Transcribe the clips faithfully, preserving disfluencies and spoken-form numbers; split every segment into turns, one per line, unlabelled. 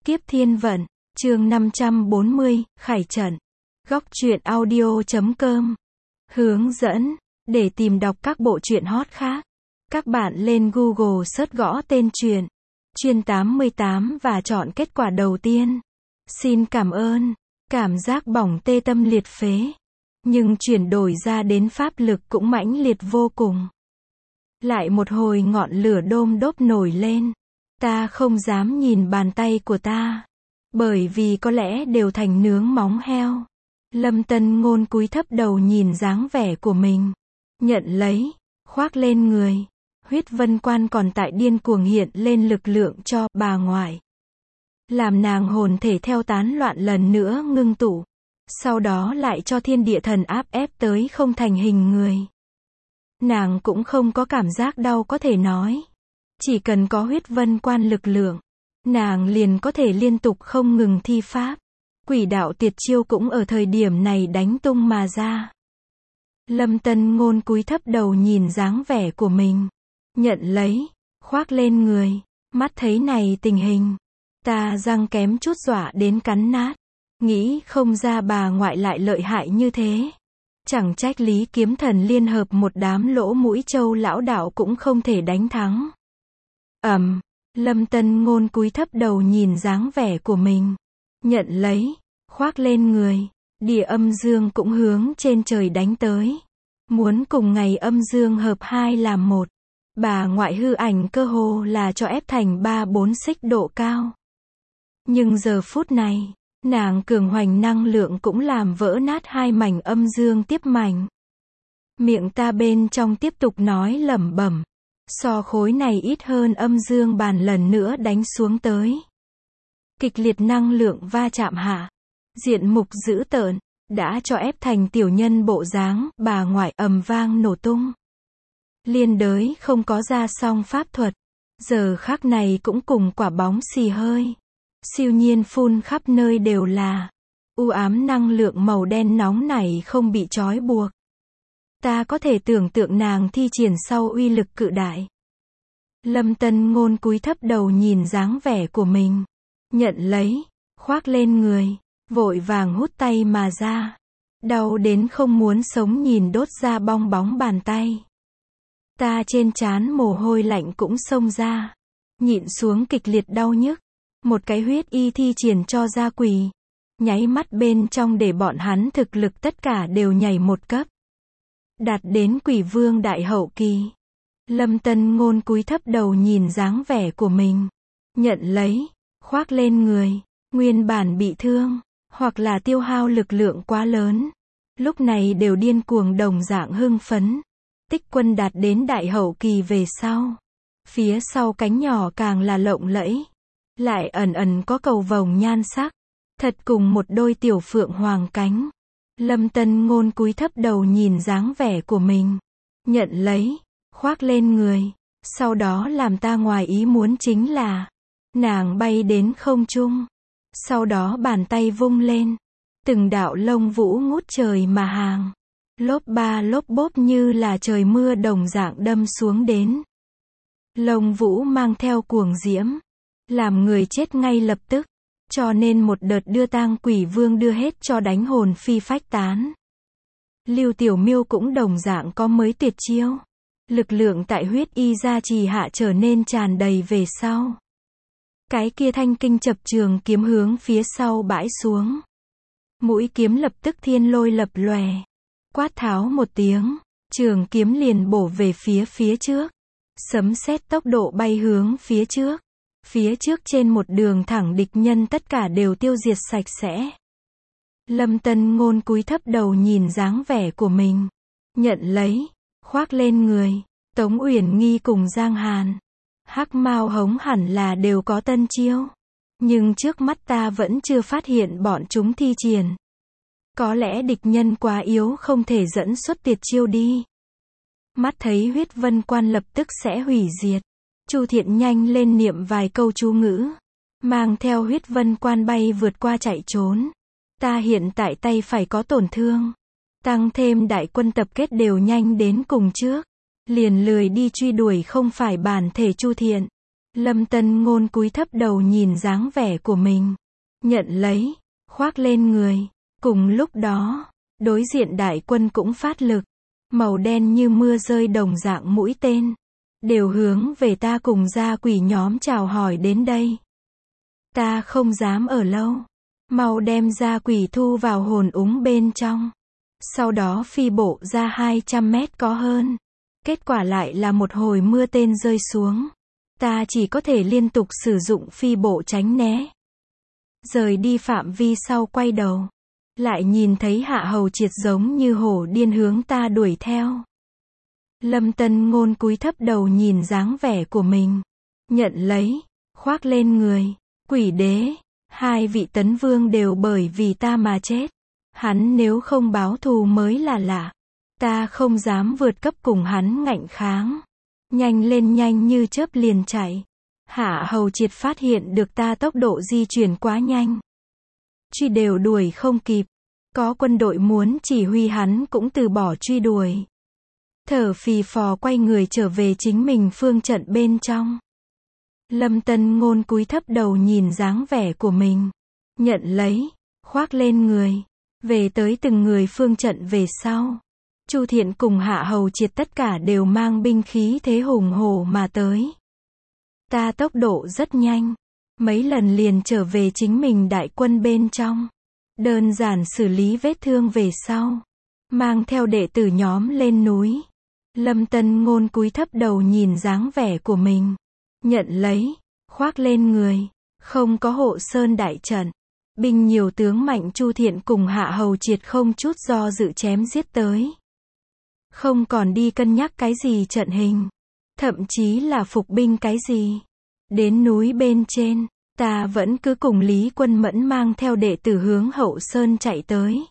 Kiếp Thiên Vận, chương năm trăm bốn mươi, Khải Trận. Góc truyện audio chấm com. Hướng dẫn, để tìm đọc các bộ truyện hot khác, các bạn lên Google search gõ tên truyện, Truyện tám mươi tám và chọn kết quả đầu tiên. Xin cảm ơn, cảm giác bỏng tê tâm liệt phế, nhưng chuyển đổi ra đến pháp lực cũng mãnh liệt vô cùng. Lại một hồi ngọn lửa đôm đốp nổi lên. Ta không dám nhìn bàn tay của ta, bởi vì có lẽ đều thành nướng móng heo. Lâm Tân Ngôn cúi thấp đầu nhìn dáng vẻ của mình, nhận lấy, khoác lên người. Huyết vân quan còn tại điên cuồng hiện lên lực lượng cho bà ngoại, làm nàng hồn thể theo tán loạn lần nữa ngưng tụ, sau đó lại cho thiên địa thần áp ép tới không thành hình người. Nàng cũng không có cảm giác đau có thể nói. Chỉ cần có huyết vân quan lực lượng, nàng liền có thể liên tục không ngừng thi pháp. Quỷ đạo tuyệt chiêu cũng ở thời điểm này đánh tung mà ra. Lâm Tân Ngôn cúi thấp đầu nhìn dáng vẻ của mình, nhận lấy, khoác lên người. Mắt thấy này tình hình, ta răng kém chút dọa đến cắn nát. Nghĩ không ra bà ngoại lại lợi hại như thế. Chẳng trách Lý Kiếm Thần liên hợp một đám lỗ mũi trâu lão đạo cũng không thể đánh thắng. Ầm, um, Lâm Tân Ngôn cúi thấp đầu nhìn dáng vẻ của mình, nhận lấy, khoác lên người. Địa âm dương cũng hướng trên trời đánh tới, muốn cùng ngày âm dương hợp hai làm một. Bà ngoại hư ảnh cơ hồ là cho ép thành ba bốn xích độ cao. Nhưng giờ phút này, nàng cường hoành năng lượng cũng làm vỡ nát hai mảnh âm dương tiếp mảnh. Miệng ta bên trong tiếp tục nói lẩm bẩm. So khối này ít hơn âm dương bàn lần nữa đánh xuống tới. Kịch liệt năng lượng va chạm hạ, diện mục dữ tợn, đã cho ép thành tiểu nhân bộ dáng, bà ngoại ầm vang nổ tung. Liên đới không có ra song pháp thuật, giờ khắc này cũng cùng quả bóng xì hơi. Siêu nhiên phun khắp nơi đều là u ám năng lượng màu đen nóng này không bị trói buộc. Ta có thể tưởng tượng nàng thi triển sau uy lực cự đại. Lâm Tân Ngôn cúi thấp đầu nhìn dáng vẻ của mình, nhận lấy, khoác lên người, vội vàng hút tay mà ra. Đau đến không muốn sống nhìn đốt ra bong bóng bàn tay. Ta trên trán mồ hôi lạnh cũng xông ra, nhịn xuống kịch liệt đau nhức. Một cái huyết y thi triển cho ra quỷ, nháy mắt bên trong để bọn hắn thực lực tất cả đều nhảy một cấp, đạt đến quỷ vương đại hậu kỳ. Lâm Tân Ngôn cúi thấp đầu nhìn dáng vẻ của mình, nhận lấy, khoác lên người. Nguyên bản bị thương, hoặc là tiêu hao lực lượng quá lớn, lúc này đều điên cuồng đồng dạng hưng phấn. Tích quân đạt đến đại hậu kỳ về sau, phía sau cánh nhỏ càng là lộng lẫy, lại ẩn ẩn có cầu vồng nhan sắc, thật cùng một đôi tiểu phượng hoàng cánh. Lâm Tân Ngôn cúi thấp đầu nhìn dáng vẻ của mình, nhận lấy, khoác lên người. Sau đó làm ta ngoài ý muốn chính là, nàng bay đến không trung, sau đó bàn tay vung lên, từng đạo lông vũ ngút trời mà hàng, lốp ba lốp bốp như là trời mưa đồng dạng đâm xuống đến. Lông vũ mang theo cuồng diễm, làm người chết ngay lập tức, cho nên một đợt đưa tang quỷ vương đưa hết cho đánh hồn phi phách tán. Lưu Tiểu Miêu cũng đồng dạng có mới tuyệt chiêu, lực lượng tại huyết y gia trì hạ trở nên tràn đầy về sau. Cái kia thanh kinh chập trường kiếm hướng phía sau bãi xuống, mũi kiếm lập tức thiên lôi lập lòe, quát tháo một tiếng, trường kiếm liền bổ về phía phía trước, sấm sét tốc độ bay hướng phía trước. Phía trước trên một đường thẳng địch nhân tất cả đều tiêu diệt sạch sẽ. Lâm Tân Ngôn cúi thấp đầu nhìn dáng vẻ của mình, nhận lấy, khoác lên người. Tống Uyển Nghi cùng Giang Hàn, Hắc Mao Hống hẳn là đều có tân chiêu, nhưng trước mắt ta vẫn chưa phát hiện bọn chúng thi triển. Có lẽ địch nhân quá yếu không thể dẫn xuất tuyệt chiêu đi. Mắt thấy huyết vân quan lập tức sẽ hủy diệt, Chu Thiện nhanh lên niệm vài câu chú ngữ, mang theo huyết vân quan bay vượt qua chạy trốn. Ta hiện tại tay phải có tổn thương, tăng thêm đại quân tập kết đều nhanh đến cùng trước, liền lười đi truy đuổi không phải bản thể Chu Thiện. Lâm Tân Ngôn cúi thấp đầu nhìn dáng vẻ của mình. Nhận lấy, khoác lên người. Cùng lúc đó, đối diện đại quân cũng phát lực. Màu đen như mưa rơi đồng dạng mũi tên. Đều hướng về ta cùng gia quỷ nhóm chào hỏi đến đây. Ta không dám ở lâu. Mau đem gia quỷ thu vào hồn úng bên trong. Sau đó phi bộ ra hai trăm mét có hơn. Kết quả lại là một hồi mưa tên rơi xuống. Ta chỉ có thể liên tục sử dụng phi bộ tránh né. Rời đi phạm vi sau quay đầu. Lại nhìn thấy Hạ Hầu Triệt giống như hổ điên hướng ta đuổi theo. Lâm Tân Ngôn cúi thấp đầu nhìn dáng vẻ của mình. Nhận lấy, khoác lên người. Quỷ đế, hai vị tấn vương đều bởi vì ta mà chết. Hắn nếu không báo thù mới là lạ. Ta không dám vượt cấp cùng hắn ngạnh kháng. Nhanh lên, nhanh như chớp liền chạy. Hạ Hầu Triệt phát hiện được ta tốc độ di chuyển quá nhanh. Truy đều đuổi không kịp. Có quân đội muốn chỉ huy hắn cũng từ bỏ truy đuổi. Thở phì phò quay người trở về chính mình phương trận bên trong. Lâm Tân Ngôn cúi thấp đầu nhìn dáng vẻ của mình. Nhận lấy, khoác lên người. Về tới từng người phương trận về sau. Chu Thiện cùng Hạ Hầu Triệt tất cả đều mang binh khí thế hùng hổ mà tới. Ta tốc độ rất nhanh. Mấy lần liền trở về chính mình đại quân bên trong. Đơn giản xử lý vết thương về sau. Mang theo đệ tử nhóm lên núi. Lâm Tân Ngôn cúi thấp đầu nhìn dáng vẻ của mình. Nhận lấy, khoác lên người. Không có hộ sơn đại trận. Binh nhiều tướng mạnh Chu Thiện cùng Hạ Hầu Triệt không chút do dự chém giết tới. Không còn đi cân nhắc cái gì trận hình. Thậm chí là phục binh cái gì. Đến núi bên trên, ta vẫn cứ cùng Lý Quân Mẫn mang theo đệ tử hướng hậu sơn chạy tới.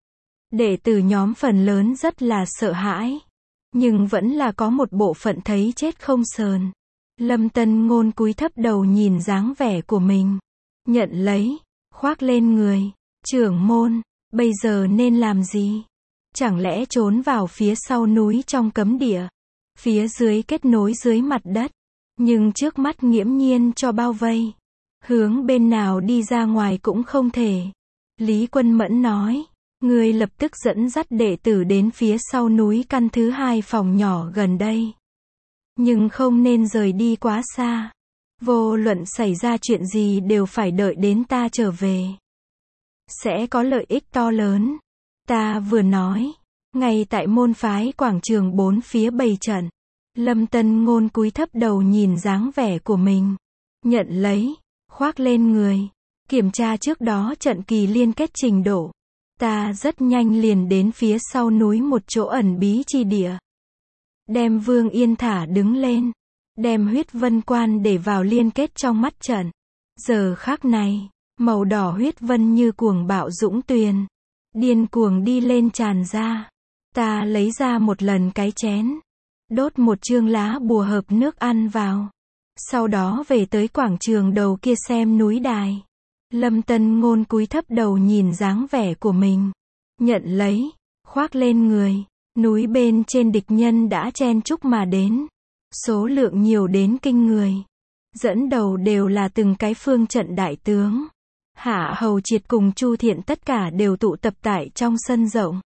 Đệ tử nhóm phần lớn rất là sợ hãi. Nhưng vẫn là có một bộ phận thấy chết không sờn. Lâm Tân Ngôn cúi thấp đầu nhìn dáng vẻ của mình. Nhận lấy, khoác lên người. Trưởng môn, bây giờ nên làm gì? Chẳng lẽ trốn vào phía sau núi trong cấm địa? Phía dưới kết nối dưới mặt đất. Nhưng trước mắt nghiễm nhiên cho bao vây. Hướng bên nào đi ra ngoài cũng không thể. Lý Quân Mẫn nói. Ngươi lập tức dẫn dắt đệ tử đến phía sau núi căn thứ hai phòng nhỏ gần đây. Nhưng không nên rời đi quá xa. Vô luận xảy ra chuyện gì đều phải đợi đến ta trở về. Sẽ có lợi ích to lớn. Ta vừa nói. Ngay tại môn phái quảng trường bốn phía bày trận. Lâm Tân Ngôn cúi thấp đầu nhìn dáng vẻ của mình. Nhận lấy, khoác lên người. Kiểm tra trước đó trận kỳ liên kết trình độ. Ta rất nhanh liền đến phía sau núi một chỗ ẩn bí chi địa. Đem Vương Yên thả đứng lên. Đem huyết vân quan để vào liên kết trong mắt trận. Giờ khắc này, màu đỏ huyết vân như cuồng bạo dũng tuyền. Điên cuồng đi lên tràn ra. Ta lấy ra một lần cái chén. Đốt một chương lá bùa hợp nước ăn vào. Sau đó về tới quảng trường đầu kia xem núi đài. Lâm Tân Ngôn cúi thấp đầu nhìn dáng vẻ của mình. Nhận lấy, khoác lên người. Núi bên trên địch nhân đã chen chúc mà đến. Số lượng nhiều đến kinh người. Dẫn đầu đều là từng cái phương trận đại tướng. Hạ Hầu Triệt cùng Chu Thiện tất cả đều tụ tập tại trong sân rộng.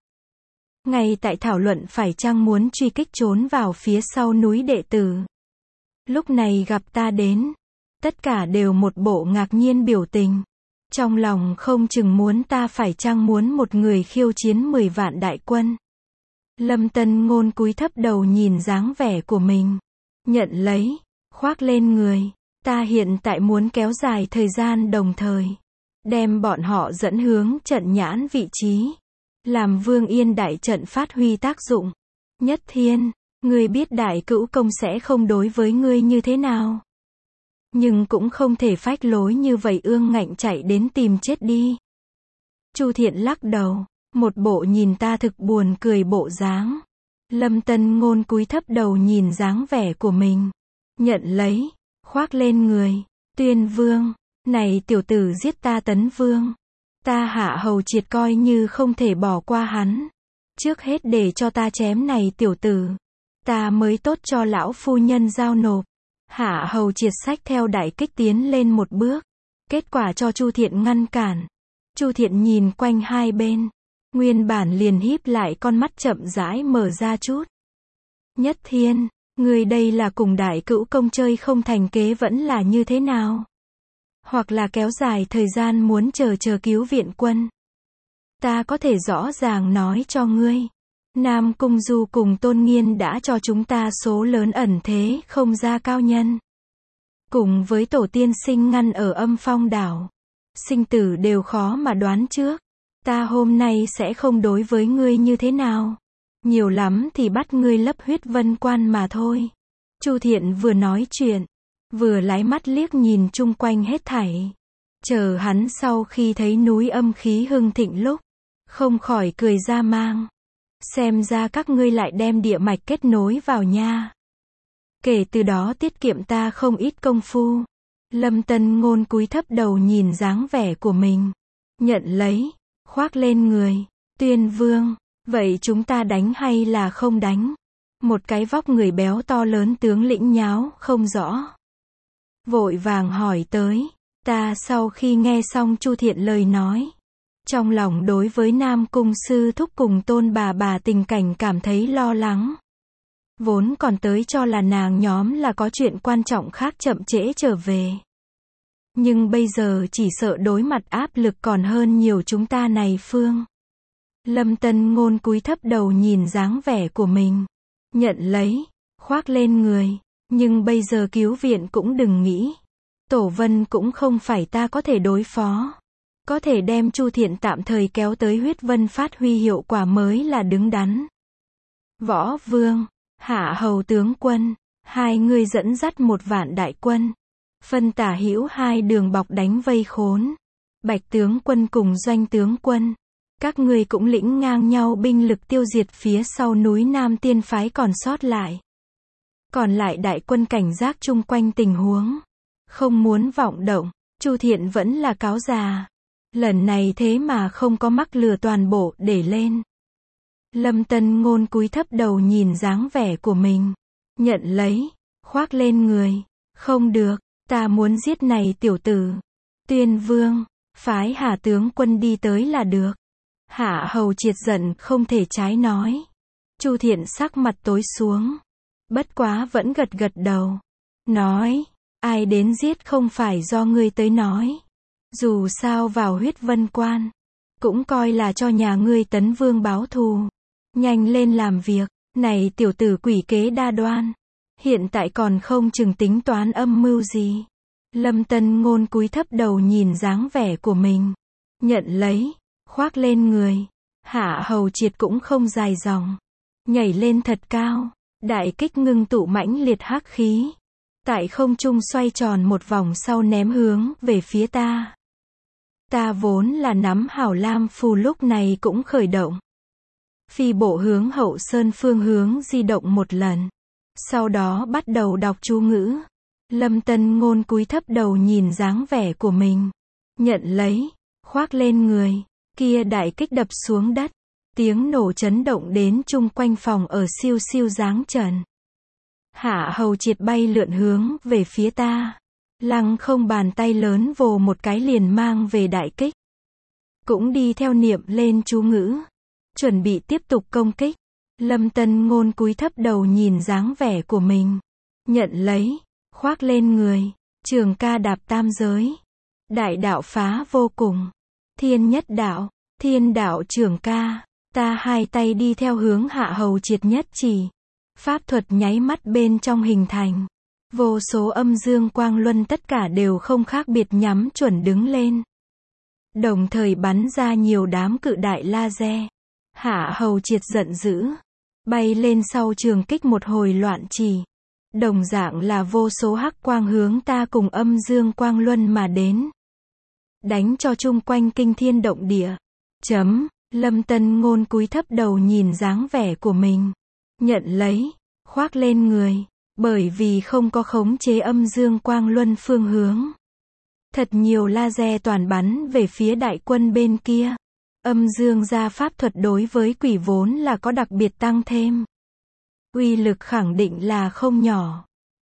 Ngay tại thảo luận phải chăng muốn truy kích trốn vào phía sau núi đệ tử. Lúc này gặp ta đến. Tất cả đều một bộ ngạc nhiên biểu tình. Trong lòng không chừng muốn ta phải chăng muốn một người khiêu chiến mười vạn đại quân. Lâm Tân Ngôn cúi thấp đầu nhìn dáng vẻ của mình. Nhận lấy, khoác lên người. Ta hiện tại muốn kéo dài thời gian đồng thời. Đem bọn họ dẫn hướng trận nhãn vị trí. Làm Vương Yên đại trận phát huy tác dụng. Nhất Thiên, ngươi biết đại cữu công sẽ không đối với ngươi như thế nào. Nhưng cũng không thể phách lối như vậy ương ngạnh chạy đến tìm chết đi. Chu Thiện lắc đầu, một bộ nhìn ta thực buồn cười bộ dáng. Lâm Tân Ngôn cúi thấp đầu nhìn dáng vẻ của mình. Nhận lấy, khoác lên người. Tuyên Vương, này tiểu tử giết ta Tấn Vương. Ta Hạ Hầu Triệt coi như không thể bỏ qua hắn. Trước hết để cho ta chém này tiểu tử. Ta mới tốt cho lão phu nhân giao nộp. Hạ Hầu Triệt xách theo đại kích tiến lên một bước. Kết quả cho Chu Thiện ngăn cản. Chu Thiện nhìn quanh hai bên. Nguyên bản liền híp lại con mắt chậm rãi mở ra chút. Nhất Thiên, người đây là cùng đại cữu công chơi không thành kế vẫn là như thế nào? Hoặc là kéo dài thời gian muốn chờ chờ cứu viện quân? Ta có thể rõ ràng nói cho ngươi. Nam Cung Du cùng Tôn Nghiên đã cho chúng ta số lớn ẩn thế không ra cao nhân. Cùng với tổ tiên sinh ngăn ở Âm Phong đảo. Sinh tử đều khó mà đoán trước. Ta hôm nay sẽ không đối với ngươi như thế nào. Nhiều lắm thì bắt ngươi lấp huyết vân quan mà thôi. Chu Thiện vừa nói chuyện, vừa lái mắt liếc nhìn chung quanh hết thảy. Chờ hắn sau khi thấy núi âm khí hưng thịnh lúc, không khỏi cười ra mang. Xem ra các ngươi lại đem địa mạch kết nối vào nha. Kể từ đó tiết kiệm ta không ít công phu. Lâm Tân Ngôn cúi thấp đầu nhìn dáng vẻ của mình. Nhận lấy, khoác lên người. Tuyên Vương, vậy chúng ta đánh hay là không đánh? Một cái vóc người béo to lớn tướng lĩnh nháo không rõ. Vội vàng hỏi tới. Ta sau khi nghe xong Chu Thiện lời nói. Trong lòng đối với Nam Cung sư thúc cùng Tôn bà bà tình cảnh cảm thấy lo lắng. Vốn còn tới cho là nàng nhóm là có chuyện quan trọng khác chậm trễ trở về. Nhưng bây giờ chỉ sợ đối mặt áp lực còn hơn nhiều chúng ta này phương. Lâm Tân Ngôn cúi thấp đầu nhìn dáng vẻ của mình. Nhận lấy, khoác lên người. Nhưng bây giờ cứu viện cũng đừng nghĩ. Tổ Vân cũng không phải ta có thể đối phó. Có thể đem Chu Thiện tạm thời kéo tới huyết vân phát huy hiệu quả mới là đứng đắn. Võ Vương, Hạ Hầu tướng quân, hai người dẫn dắt một vạn đại quân. Phân tả hữu hai đường bọc đánh vây khốn. Bạch tướng quân cùng Doanh tướng quân. Các ngươi cũng lĩnh ngang nhau binh lực tiêu diệt phía sau núi Nam Tiên phái còn sót lại. Còn lại đại quân cảnh giác chung quanh tình huống. Không muốn vọng động, Chu Thiện vẫn là cáo già. Lần này thế mà không có mắc lừa toàn bộ để lên. Lâm Tân Ngôn cúi thấp đầu nhìn dáng vẻ của mình. Nhận lấy, khoác lên người. Không được, ta muốn giết này tiểu tử. Tuyên Vương, phái Hạ tướng quân đi tới là được. Hạ Hầu Triệt giận không thể trái nói. Chu Thiện sắc mặt tối xuống. Bất quá vẫn gật gật đầu. Nói, ai đến giết không phải do ngươi tới nói. Dù sao vào huyết vân quan, cũng coi là cho nhà ngươi Tấn Vương báo thù. Nhanh lên làm việc, này tiểu tử quỷ kế đa đoan. Hiện tại còn không chừng tính toán âm mưu gì. Lâm Tân Ngôn cúi thấp đầu nhìn dáng vẻ của mình. Nhận lấy, khoác lên người. Hạ Hầu Triệt cũng không dài dòng. Nhảy lên thật cao. Đại kích ngưng tụ mãnh liệt hắc khí. Tại không trung xoay tròn một vòng sau ném hướng về phía ta. Ta vốn là nắm hảo lam phù lúc này cũng khởi động. Phi bộ hướng Hậu Sơn phương hướng di động một lần. Sau đó bắt đầu đọc chú ngữ. Lâm Tân Ngôn cúi thấp đầu nhìn dáng vẻ của mình. Nhận lấy, khoác lên người. Kia đại kích đập xuống đất. Tiếng nổ chấn động đến chung quanh phòng ở siêu siêu giáng trần. Hạ Hầu Triệt bay lượn hướng về phía ta. Lăng không bàn tay lớn vồ một cái liền mang về đại kích. Cũng đi theo niệm lên chú ngữ. Chuẩn bị tiếp tục công kích. Lâm Tân Ngôn cúi thấp đầu nhìn dáng vẻ của mình. Nhận lấy, khoác lên người. Trường ca đạp tam giới. Đại đạo phá vô cùng. Thiên nhất đạo, thiên đạo trường ca. Ta hai tay đi theo hướng Hạ Hầu Triệt nhất chỉ. Pháp thuật nháy mắt bên trong hình thành. Vô số âm dương quang luân tất cả đều không khác biệt nhắm chuẩn đứng lên. Đồng thời bắn ra nhiều đám cự đại laser. Hạ Hầu Triệt giận dữ. Bay lên sau trường kích một hồi loạn chỉ. Đồng dạng là vô số hắc quang hướng ta cùng âm dương quang luân mà đến. Đánh cho chung quanh kinh thiên động địa. Chấm, Lâm Tân Ngôn cúi thấp đầu nhìn dáng vẻ của mình. Nhận lấy, khoác lên người. Bởi vì không có khống chế âm dương quang luân phương hướng. Thật nhiều laser toàn bắn về phía đại quân bên kia. Âm dương gia pháp thuật đối với quỷ vốn là có đặc biệt tăng thêm. Uy lực khẳng định là không nhỏ.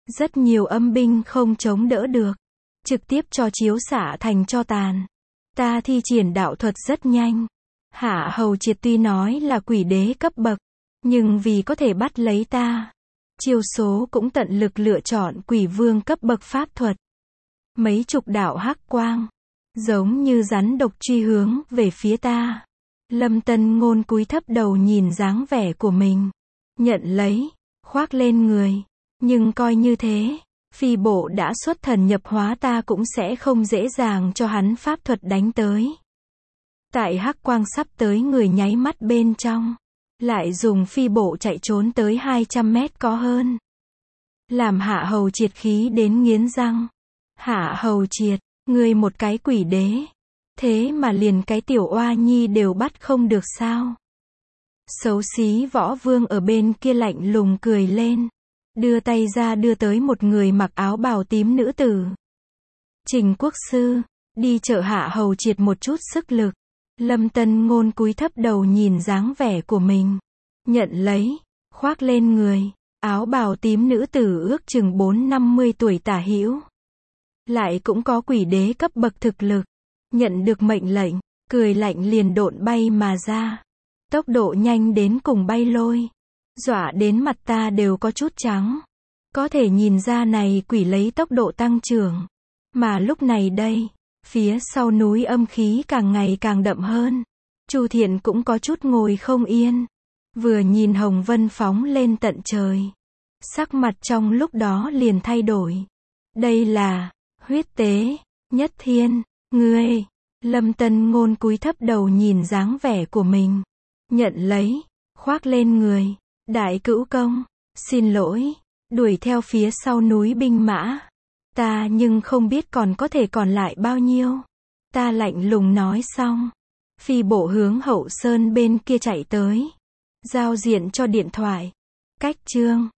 Rất nhiều âm binh không chống đỡ được, trực tiếp cho chiếu xạ thành tro tàn. Ta thi triển đạo thuật rất nhanh. Hạ Hầu Triệt tuy nói là quỷ đế cấp bậc, nhưng vì có thể bắt lấy ta, chiêu số cũng tận lực lựa chọn quỷ vương cấp bậc pháp thuật. Mấy chục đạo hắc quang, giống như rắn độc truy hướng về phía ta. Lâm Tân Ngôn cúi thấp đầu nhìn dáng vẻ của mình, nhận lấy, khoác lên người. Nhưng coi như thế, phi bộ đã xuất thần nhập hóa, ta cũng sẽ không dễ dàng cho hắn pháp thuật đánh tới. Tại hắc quang sắp tới người nháy mắt bên trong, lại dùng phi bộ chạy trốn tới hai trăm mét có hơn. Làm Hạ Hầu Triệt khí đến nghiến răng. Hạ Hầu Triệt, ngươi một cái quỷ đế, thế mà liền cái tiểu oa nhi đều bắt không được sao? Xấu xí Võ Vương ở bên kia lạnh lùng cười lên, đưa tay ra đưa tới một người mặc áo bào tím nữ tử. Trình Quốc sư, đi trợ Hạ Hầu Triệt một chút sức lực. Lâm Tân Ngôn cúi thấp đầu nhìn dáng vẻ của mình, nhận lấy, khoác lên người. Áo bào tím nữ tử ước chừng bốn năm mươi tuổi tả hữu, lại cũng có quỷ đế cấp bậc thực lực. Nhận được mệnh lệnh, cười lạnh liền độn bay mà ra. Tốc độ nhanh đến cùng bay lôi, dọa đến mặt ta đều có chút trắng. Có thể nhìn ra này quỷ lấy tốc độ tăng trưởng. Mà lúc này đây, phía sau núi âm khí càng ngày càng đậm hơn. Chu Thiện cũng có chút ngồi không yên. Vừa nhìn hồng vân phóng lên tận trời, sắc mặt trong lúc đó liền thay đổi. Đây là huyết tế nhất thiên. Ngươi, Lâm Tân Ngôn cúi thấp đầu nhìn dáng vẻ của mình, nhận lấy, khoác lên người. Đại cữu công, xin lỗi, đuổi theo phía sau núi binh mã. Ta nhưng không biết còn có thể còn lại bao nhiêu. Ta lạnh lùng nói xong, phi bộ hướng Hậu Sơn bên kia chạy tới, giao diện cho điện thoại. Cách chương